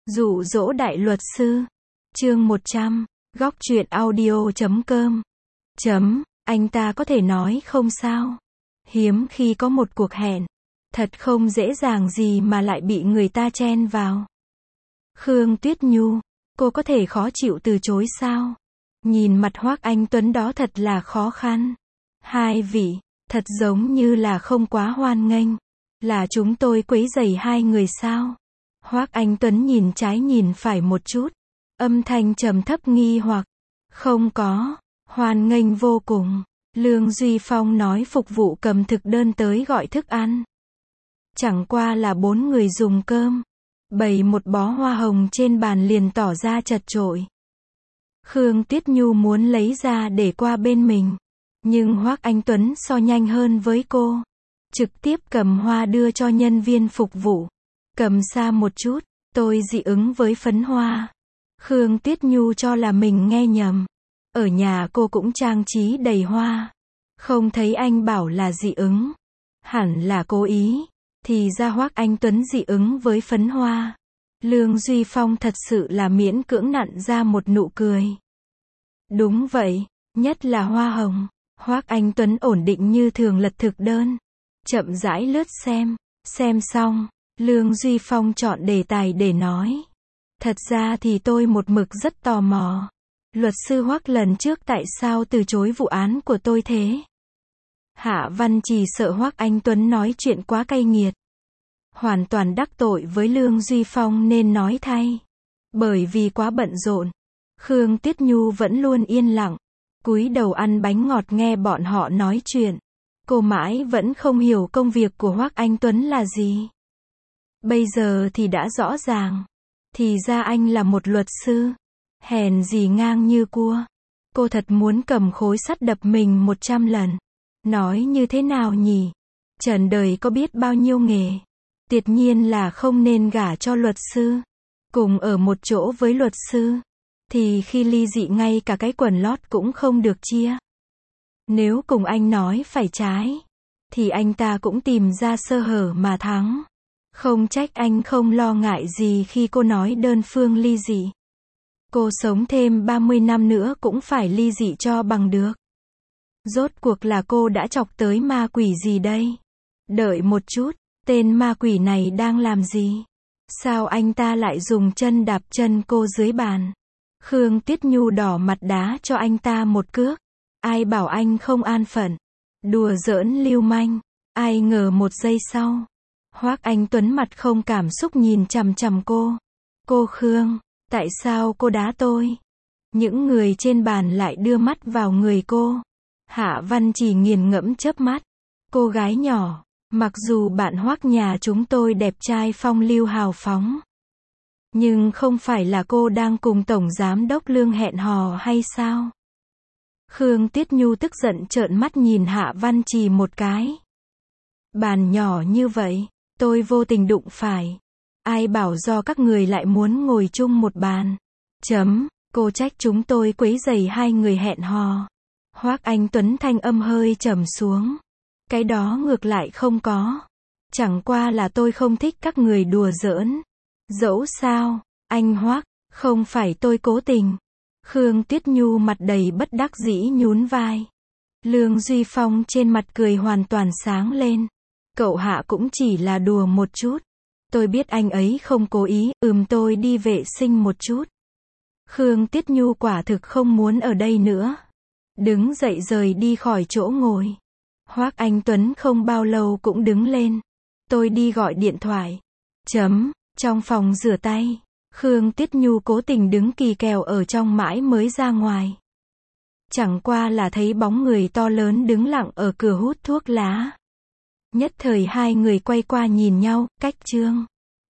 Dụ dỗ đại luật sư. Chương 100. Góc truyện audio.com. Anh ta có thể nói không sao. Hiếm khi có một cuộc hẹn. Thật không dễ dàng gì mà lại bị người ta chen vào. Khương Tuyết Nhu, cô có thể khó chịu từ chối sao? Nhìn mặt Hoác Anh Tuấn đó thật là khó khăn. Hai vị, thật giống như là không quá hoan nghênh. Là chúng tôi quấy rầy hai người sao? Hoác Anh Tuấn nhìn trái nhìn phải một chút. Âm thanh trầm thấp nghi hoặc. Không có, hoan nghênh vô cùng. Lương Duy Phong nói phục vụ cầm thực đơn tới gọi thức ăn. Chẳng qua là 4 người dùng cơm. Bày một bó hoa hồng trên bàn liền tỏ ra chật chội. Khương Tuyết Nhu muốn lấy ra để qua bên mình. Nhưng Hoác Anh Tuấn so nhanh hơn với cô. Trực tiếp cầm hoa đưa cho nhân viên phục vụ. Cầm xa một chút, tôi dị ứng với phấn hoa. Khương Tuyết Nhu cho là mình nghe nhầm. Ở nhà cô cũng trang trí đầy hoa. Không thấy anh bảo là dị ứng. Hẳn là cố ý. Thì ra Hoác Anh Tuấn dị ứng với phấn hoa. Lương Duy Phong thật sự là miễn cưỡng nặn ra một nụ cười. Đúng vậy, nhất là hoa hồng. Hoác Anh Tuấn ổn định như thường lật thực đơn. Chậm rãi lướt xem xong, Lương Duy Phong chọn đề tài để nói. Thật ra thì tôi một mực rất tò mò. Luật sư Hoác lần trước tại sao từ chối vụ án của tôi thế? Hạ Văn Trì sợ Hoác Anh Tuấn nói chuyện quá cay nghiệt. Hoàn toàn đắc tội với Lương Duy Phong nên nói thay. Bởi vì quá bận rộn. Khương Tuyết Nhu vẫn luôn yên lặng. Cúi đầu ăn bánh ngọt nghe bọn họ nói chuyện. Cô mãi vẫn không hiểu công việc của Hoác Anh Tuấn là gì. Bây giờ thì đã rõ ràng. Thì ra anh là một luật sư. Hèn gì ngang như cua. Cô thật muốn cầm khối sắt đập mình 100 lần. Nói như thế nào nhỉ? Trần đời có biết bao nhiêu nghề. Tuyệt nhiên là không nên gả cho luật sư. Cùng ở một chỗ với luật sư. Thì khi ly dị ngay cả cái quần lót cũng không được chia. Nếu cùng anh nói phải trái. Thì anh ta cũng tìm ra sơ hở mà thắng. Không trách anh không lo ngại gì khi cô nói đơn phương ly dị. Cô sống thêm 30 năm nữa cũng phải ly dị cho bằng được. Rốt cuộc là cô đã chọc tới ma quỷ gì đây? Đợi một chút, tên ma quỷ này đang làm gì? Sao anh ta lại dùng chân đạp chân cô dưới bàn? Khương Tuyết Nhu đỏ mặt đá cho anh ta một cước. Ai bảo anh không an phận? Đùa giỡn lưu manh. Ai ngờ một giây sau. Hoác Anh Tuấn mặt không cảm xúc nhìn chằm chằm cô. Cô Khương, tại sao cô đá tôi? Những người trên bàn lại đưa mắt vào người cô. Hạ Văn Trì nghiền ngẫm chớp mắt. Cô gái nhỏ, mặc dù bạn Hoác nhà chúng tôi đẹp trai phong lưu hào phóng. Nhưng không phải là cô đang cùng Tổng Giám đốc Lương hẹn hò hay sao? Khương Tuyết Nhu tức giận trợn mắt nhìn Hạ Văn Trì một cái. Bàn nhỏ như vậy, tôi vô tình đụng phải. Ai bảo do các người lại muốn ngồi chung một bàn. Cô trách chúng tôi quấy rầy hai người hẹn hò. Hoác Anh Tuấn thanh âm hơi trầm xuống. Cái đó ngược lại không có. Chẳng qua là tôi không thích các người đùa giỡn. Dẫu sao, anh Hoác, không phải tôi cố tình. Khương Tuyết Nhu mặt đầy bất đắc dĩ nhún vai. Lương Duy Phong trên mặt cười hoàn toàn sáng lên. Cậu Hạ cũng chỉ là đùa một chút. Tôi biết anh ấy không cố ý, tôi đi vệ sinh một chút. Khương Tuyết Nhu quả thực không muốn ở đây nữa. Đứng dậy rời đi khỏi chỗ ngồi. Hoác Anh Tuấn không bao lâu cũng đứng lên. Tôi đi gọi điện thoại. Trong phòng rửa tay. Khương Tuyết Nhu cố tình đứng kỳ kèo ở trong mãi mới ra ngoài. Chẳng qua là thấy bóng người to lớn đứng lặng ở cửa hút thuốc lá. Nhất thời hai người quay qua nhìn nhau, cách chương.